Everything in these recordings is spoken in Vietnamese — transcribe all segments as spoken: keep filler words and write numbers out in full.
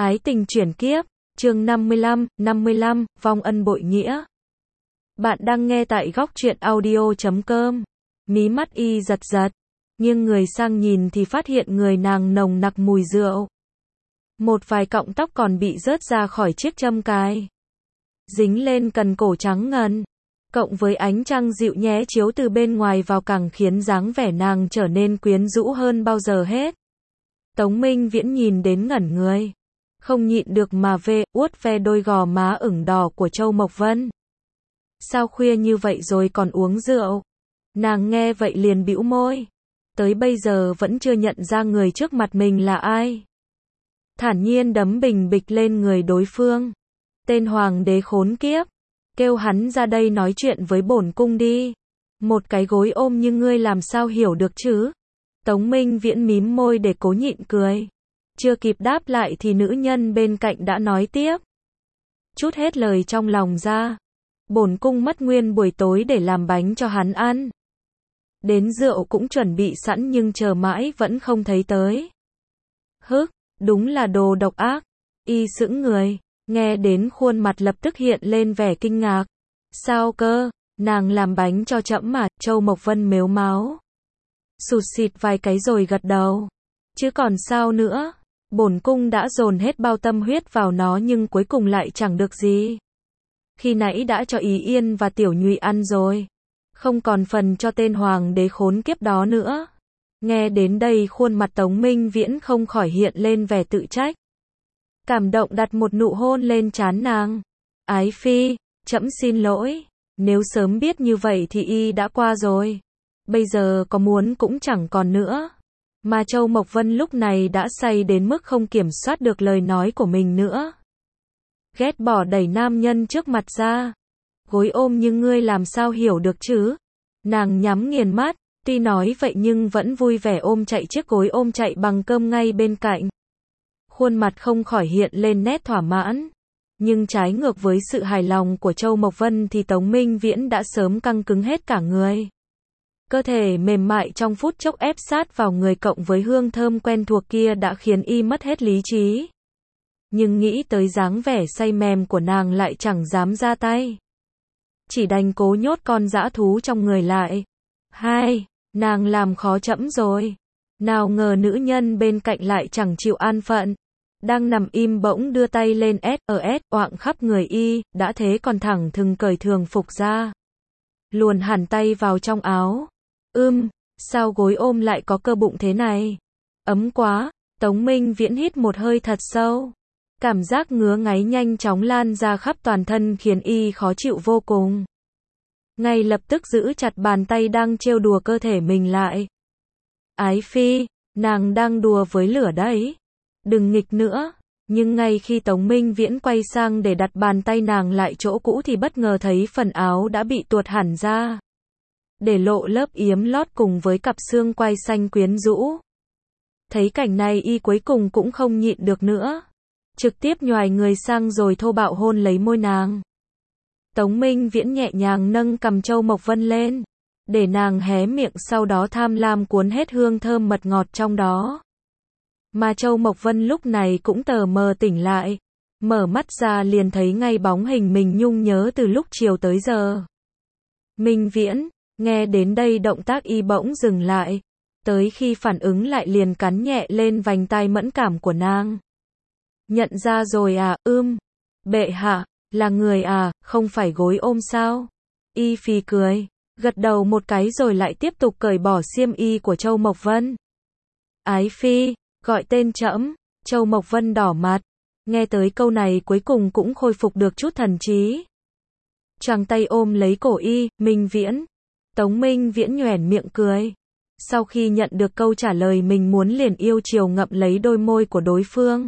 Ái tình chuyển kiếp, chương năm mươi lăm, năm mươi lăm, vong ân bội nghĩa. Bạn đang nghe tại góc truyện audio chấm com. Mí mắt y giật giật, nghiêng người sang nhìn thì phát hiện người nàng nồng nặc mùi rượu. Một vài cọng tóc còn bị rớt ra khỏi chiếc châm cài, dính lên cần cổ trắng ngần. Cộng với ánh trăng dịu nhẹ chiếu từ bên ngoài vào càng khiến dáng vẻ nàng trở nên quyến rũ hơn bao giờ hết. Tống Minh Viễn nhìn đến ngẩn người, không nhịn được mà về, uốt ve đôi gò má ửng đỏ của Châu Mộc Vân. Sao khuya như vậy rồi còn uống rượu? Nàng nghe vậy liền bĩu môi. Tới bây giờ vẫn chưa nhận ra người trước mặt mình là ai. Thản nhiên đấm bình bịch lên người đối phương. Tên hoàng đế khốn kiếp, kêu hắn ra đây nói chuyện với bổn cung đi. Một cái gối ôm như ngươi làm sao hiểu được chứ? Tống Minh Viễn mím môi để cố nhịn cười. Chưa kịp đáp lại thì nữ nhân bên cạnh đã nói tiếp. Chút hết lời trong lòng ra. Bổn cung mất nguyên buổi tối để làm bánh cho hắn ăn. Đến rượu cũng chuẩn bị sẵn nhưng chờ mãi vẫn không thấy tới. Hức, đúng là đồ độc ác. Y sững người, nghe đến khuôn mặt lập tức hiện lên vẻ kinh ngạc. Sao cơ, nàng làm bánh cho trẫm mà? Châu Mộc Vân mếu máo, sụt xịt vài cái rồi gật đầu. Chứ còn sao nữa, bổn cung đã dồn hết bao tâm huyết vào nó nhưng cuối cùng lại chẳng được gì. Khi nãy đã cho Ý Yên và Tiểu Nhụy ăn rồi, không còn phần cho tên hoàng đế khốn kiếp đó nữa. Nghe đến đây khuôn mặt Tống Minh Viễn không khỏi hiện lên vẻ tự trách. Cảm động đặt một nụ hôn lên trán nàng. Ái phi, trẫm xin lỗi, nếu sớm biết như vậy thì y đã qua rồi. Bây giờ có muốn cũng chẳng còn nữa. Mà Châu Mộc Vân lúc này đã say đến mức không kiểm soát được lời nói của mình nữa. Ghét bỏ đẩy nam nhân trước mặt ra. Gối ôm như ngươi làm sao hiểu được chứ? Nàng nhắm nghiền mắt, tuy nói vậy nhưng vẫn vui vẻ ôm chạy chiếc gối ôm chạy bằng cơm ngay bên cạnh. Khuôn mặt không khỏi hiện lên nét thỏa mãn. Nhưng trái ngược với sự hài lòng của Châu Mộc Vân thì Tống Minh Viễn đã sớm căng cứng hết cả người. Cơ thể mềm mại trong phút chốc ép sát vào người cộng với hương thơm quen thuộc kia đã khiến y mất hết lý trí. Nhưng nghĩ tới dáng vẻ say mềm của nàng lại chẳng dám ra tay. Chỉ đành cố nhốt con dã thú trong người lại. Hai, nàng làm khó trẫm rồi. Nào ngờ nữ nhân bên cạnh lại chẳng chịu an phận. Đang nằm im bỗng đưa tay lên ét ở ét oạng khắp người y, đã thế còn thẳng thừng cởi thường phục ra. Luồn hẳn tay vào trong áo. Ưm, sao gối ôm lại có cơ bụng thế này? Ấm quá, Tống Minh Viễn hít một hơi thật sâu. Cảm giác ngứa ngáy nhanh chóng lan ra khắp toàn thân khiến y khó chịu vô cùng. Ngay lập tức giữ chặt bàn tay đang trêu đùa cơ thể mình lại. Ái phi, nàng đang đùa với lửa đấy. Đừng nghịch nữa. Nhưng ngay khi Tống Minh Viễn quay sang để đặt bàn tay nàng lại chỗ cũ thì bất ngờ thấy phần áo đã bị tuột hẳn ra, để lộ lớp yếm lót cùng với cặp xương quai xanh quyến rũ. Thấy cảnh này y cuối cùng cũng không nhịn được nữa. Trực tiếp nhoài người sang rồi thô bạo hôn lấy môi nàng. Tống Minh Viễn nhẹ nhàng nâng cằm Châu Mộc Vân lên, để nàng hé miệng sau đó tham lam cuốn hết hương thơm mật ngọt trong đó. Mà Châu Mộc Vân lúc này cũng tờ mờ tỉnh lại. Mở mắt ra liền thấy ngay bóng hình mình nhung nhớ từ lúc chiều tới giờ. Minh Viễn, nghe đến đây động tác y bỗng dừng lại. Tới khi phản ứng lại liền cắn nhẹ lên vành tai mẫn cảm của nàng. Nhận ra rồi à? Ưm, bệ hạ, là người à, không phải gối ôm sao? Y phì cười, gật đầu một cái rồi lại tiếp tục cởi bỏ xiêm y của Châu Mộc Vân. Ái phi, gọi tên trẫm. Châu Mộc Vân đỏ mặt, nghe tới câu này cuối cùng cũng khôi phục được chút thần trí. Choàng tay ôm lấy cổ y. Minh Viễn. Tống Minh Viễn nhoẻn miệng cười. Sau khi nhận được câu trả lời mình muốn liền yêu chiều ngậm lấy đôi môi của đối phương.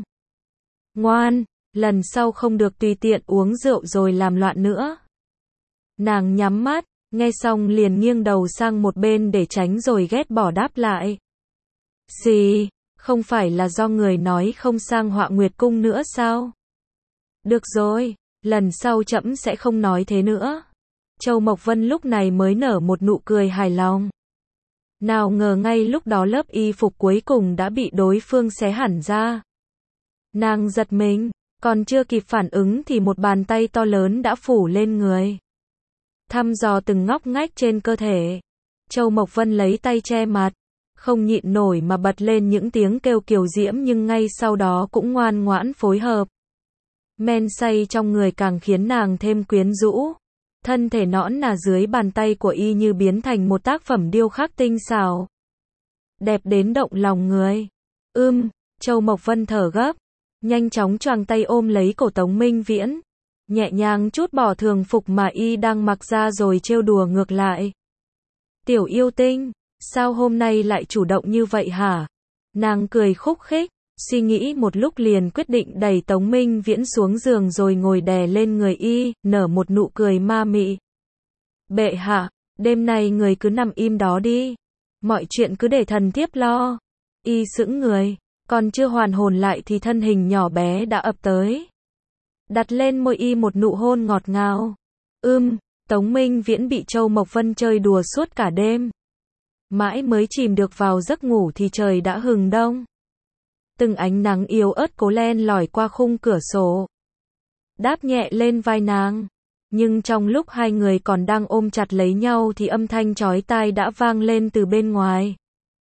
Ngoan, lần sau không được tùy tiện uống rượu rồi làm loạn nữa. Nàng nhắm mắt, nghe xong liền nghiêng đầu sang một bên để tránh rồi ghét bỏ đáp lại. Gì, không phải là do người nói không sang Họa Nguyệt Cung nữa sao? Được rồi, lần sau trẫm sẽ không nói thế nữa. Châu Mộc Vân lúc này mới nở một nụ cười hài lòng. Nào ngờ ngay lúc đó lớp y phục cuối cùng đã bị đối phương xé hẳn ra. Nàng giật mình, còn chưa kịp phản ứng thì một bàn tay to lớn đã phủ lên người. Thăm dò từng ngóc ngách trên cơ thể. Châu Mộc Vân lấy tay che mặt, không nhịn nổi mà bật lên những tiếng kêu kiều diễm nhưng ngay sau đó cũng ngoan ngoãn phối hợp. Men say trong người càng khiến nàng thêm quyến rũ. Thân thể nõn nà dưới bàn tay của y như biến thành một tác phẩm điêu khắc tinh xảo. Đẹp đến động lòng người. Ưm, Châu Mộc Vân thở gấp, nhanh chóng choàng tay ôm lấy cổ Tống Minh Viễn, nhẹ nhàng trút bỏ thường phục mà y đang mặc ra rồi trêu đùa ngược lại. Tiểu yêu tinh, sao hôm nay lại chủ động như vậy hả? Nàng cười khúc khích, suy nghĩ một lúc liền quyết định đẩy Tống Minh Viễn xuống giường rồi ngồi đè lên người y, nở một nụ cười ma mị. Bệ hạ, đêm nay người cứ nằm im đó đi. Mọi chuyện cứ để thần thiếp lo. Y sững người, còn chưa hoàn hồn lại thì thân hình nhỏ bé đã ập tới. Đặt lên môi y một nụ hôn ngọt ngào. Ưm, Tống Minh Viễn bị Châu Mộc Vân chơi đùa suốt cả đêm. Mãi mới chìm được vào giấc ngủ thì trời đã hừng đông. Từng ánh nắng yếu ớt cố len lỏi qua khung cửa sổ, đáp nhẹ lên vai nàng. Nhưng trong lúc hai người còn đang ôm chặt lấy nhau thì âm thanh chói tai đã vang lên từ bên ngoài.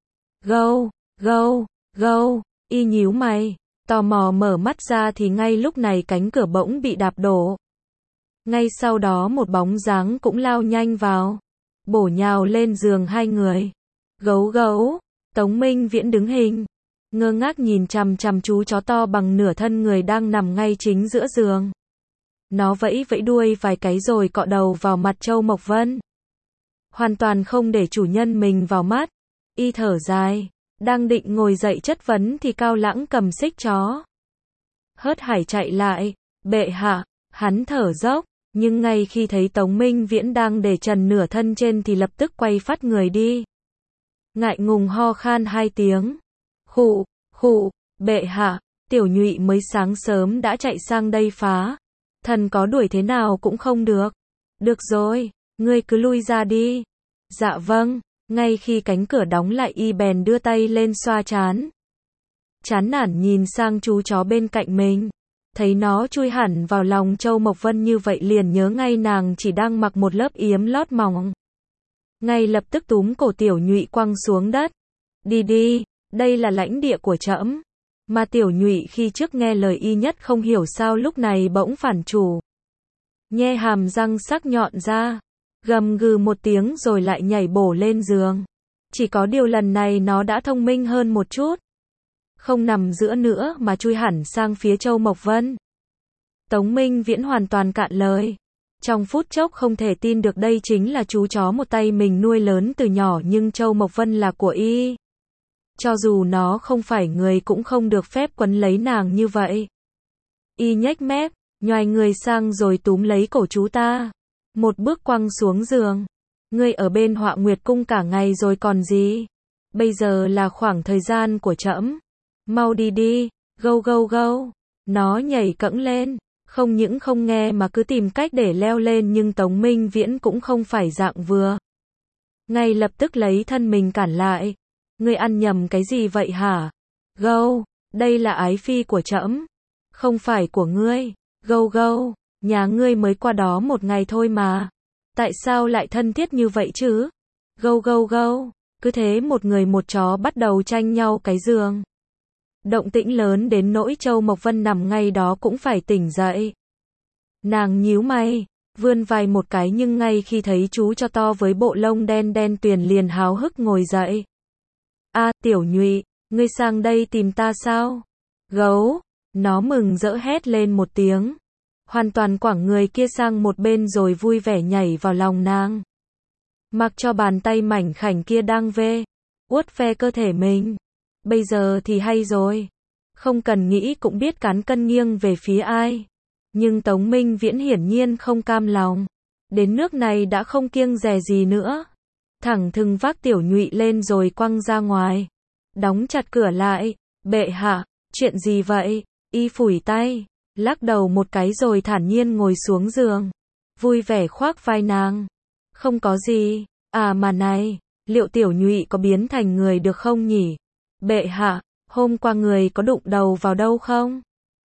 Gâu, gâu, gâu, y nhíu mày, tò mò mở mắt ra thì ngay lúc này cánh cửa bỗng bị đạp đổ. Ngay sau đó một bóng dáng cũng lao nhanh vào, bổ nhào lên giường hai người. Gấu gấu, Tống Minh Viễn đứng hình, ngơ ngác nhìn chằm chằm chú chó to bằng nửa thân người đang nằm ngay chính giữa giường. Nó vẫy vẫy đuôi vài cái rồi cọ đầu vào mặt Châu Mộc Vân. Hoàn toàn không để chủ nhân mình vào mắt. Y thở dài, đang định ngồi dậy chất vấn thì Cao Lãng cầm xích chó hớt hải chạy lại. Bệ hạ, hắn thở dốc, nhưng ngay khi thấy Tống Minh Viễn đang để trần nửa thân trên thì lập tức quay phát người đi. Ngại ngùng ho khan hai tiếng. Khụ, khụ, bệ hạ, tiểu nhụy mới sáng sớm đã chạy sang đây phá. Thần có đuổi thế nào cũng không được. Được rồi, ngươi cứ lui ra đi. Dạ vâng, ngay khi cánh cửa đóng lại y bèn đưa tay lên xoa trán. Chán nản nhìn sang chú chó bên cạnh mình. Thấy nó chui hẳn vào lòng Châu Mộc Vân như vậy liền nhớ ngay nàng chỉ đang mặc một lớp yếm lót mỏng. Ngay lập tức túm cổ tiểu nhụy quăng xuống đất. Đi đi, đây là lãnh địa của trẫm. Mà tiểu nhụy khi trước nghe lời y nhất không hiểu sao lúc này bỗng phản chủ. Nhe hàm răng sắc nhọn ra, gầm gừ một tiếng rồi lại nhảy bổ lên giường. Chỉ có điều lần này nó đã thông minh hơn một chút. Không nằm giữa nữa mà chui hẳn sang phía Châu Mộc Vân. Tống Minh Viễn hoàn toàn cạn lời. Trong phút chốc không thể tin được đây chính là chú chó một tay mình nuôi lớn từ nhỏ nhưng Châu Mộc Vân là của y. Cho dù nó không phải người cũng không được phép quấn lấy nàng như vậy. Y nhếch mép, nhoài người sang rồi túm lấy cổ chú ta. Một bước quăng xuống giường. Ngươi ở bên Họa Nguyệt Cung cả ngày rồi còn gì? Bây giờ là khoảng thời gian của trẫm. Mau đi đi, gâu gâu gâu. Nó nhảy cẫng lên, không những không nghe mà cứ tìm cách để leo lên nhưng Tống Minh Viễn cũng không phải dạng vừa. Ngay lập tức lấy thân mình cản lại. Ngươi ăn nhầm cái gì vậy hả? Gâu, đây là ái phi của trẫm, không phải của ngươi. Gâu gâu, nhà ngươi mới qua đó một ngày thôi mà. Tại sao lại thân thiết như vậy chứ? Gâu gâu gâu, cứ thế một người một chó bắt đầu tranh nhau cái giường. Động tĩnh lớn đến nỗi Châu Mộc Vân nằm ngay đó cũng phải tỉnh dậy. Nàng nhíu mày, vươn vai một cái nhưng ngay khi thấy chú cho to với bộ lông đen đen tuyền liền háo hức ngồi dậy. A, à, tiểu nhụy, ngươi sang đây tìm ta sao? Gấu, nó mừng rỡ hét lên một tiếng. Hoàn toàn quẳng người kia sang một bên rồi vui vẻ nhảy vào lòng nàng. Mặc cho bàn tay mảnh khảnh kia đang vê, uốt ve cơ thể mình. Bây giờ thì hay rồi. Không cần nghĩ cũng biết cán cân nghiêng về phía ai. Nhưng Tống Minh Viễn hiển nhiên không cam lòng. Đến nước này đã không kiêng dè gì nữa. Thẳng thừng vác tiểu nhụy lên rồi quăng ra ngoài. Đóng chặt cửa lại. Bệ hạ, chuyện gì vậy? Y phủi tay, lắc đầu một cái rồi thản nhiên ngồi xuống giường. Vui vẻ khoác vai nàng. Không có gì. À mà này, liệu tiểu nhụy có biến thành người được không nhỉ? Bệ hạ, hôm qua người có đụng đầu vào đâu không?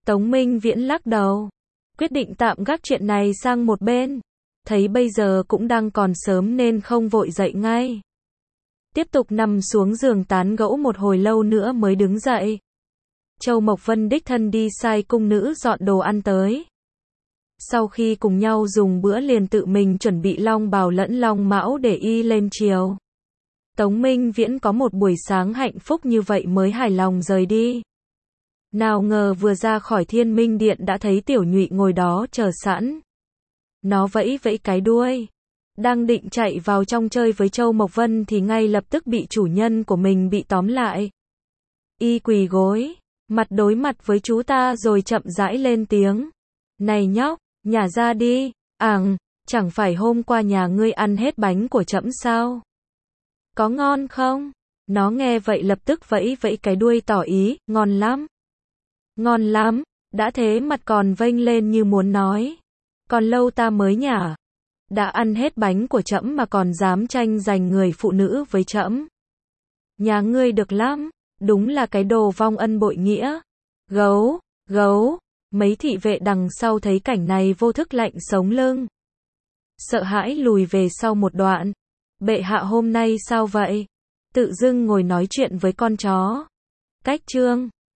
Tống Minh Viễn lắc đầu, quyết định tạm gác chuyện này sang một bên. Thấy bây giờ cũng đang còn sớm nên không vội dậy ngay. Tiếp tục nằm xuống giường tán gẫu một hồi lâu nữa mới đứng dậy. Châu Mộc Vân đích thân đi sai cung nữ dọn đồ ăn tới. Sau khi cùng nhau dùng bữa liền tự mình chuẩn bị long bào lẫn long mão để y lên chiều. Tống Minh Viễn có một buổi sáng hạnh phúc như vậy mới hài lòng rời đi. Nào ngờ vừa ra khỏi Thiên Minh Điện đã thấy Tiểu Nhụy ngồi đó chờ sẵn. Nó vẫy vẫy cái đuôi. Đang định chạy vào trong chơi với Châu Mộc Vân thì ngay lập tức bị chủ nhân của mình bị tóm lại. Y quỳ gối, mặt đối mặt với chú ta rồi chậm rãi lên tiếng. Này nhóc, nhả ra đi, ảng, chẳng phải hôm qua nhà ngươi ăn hết bánh của trẫm sao? Có ngon không? Nó nghe vậy lập tức vẫy vẫy cái đuôi tỏ ý, ngon lắm. Ngon lắm, đã thế mặt còn vênh lên như muốn nói. Còn lâu ta mới nhả. Đã ăn hết bánh của trẫm mà còn dám tranh giành người phụ nữ với trẫm. Nhà ngươi được lắm, đúng là cái đồ vong ân bội nghĩa. Gấu, gấu, mấy thị vệ đằng sau thấy cảnh này vô thức lạnh sống lưng. Sợ hãi lùi về sau một đoạn. Bệ hạ hôm nay sao vậy? Tự dưng ngồi nói chuyện với con chó. Cách chương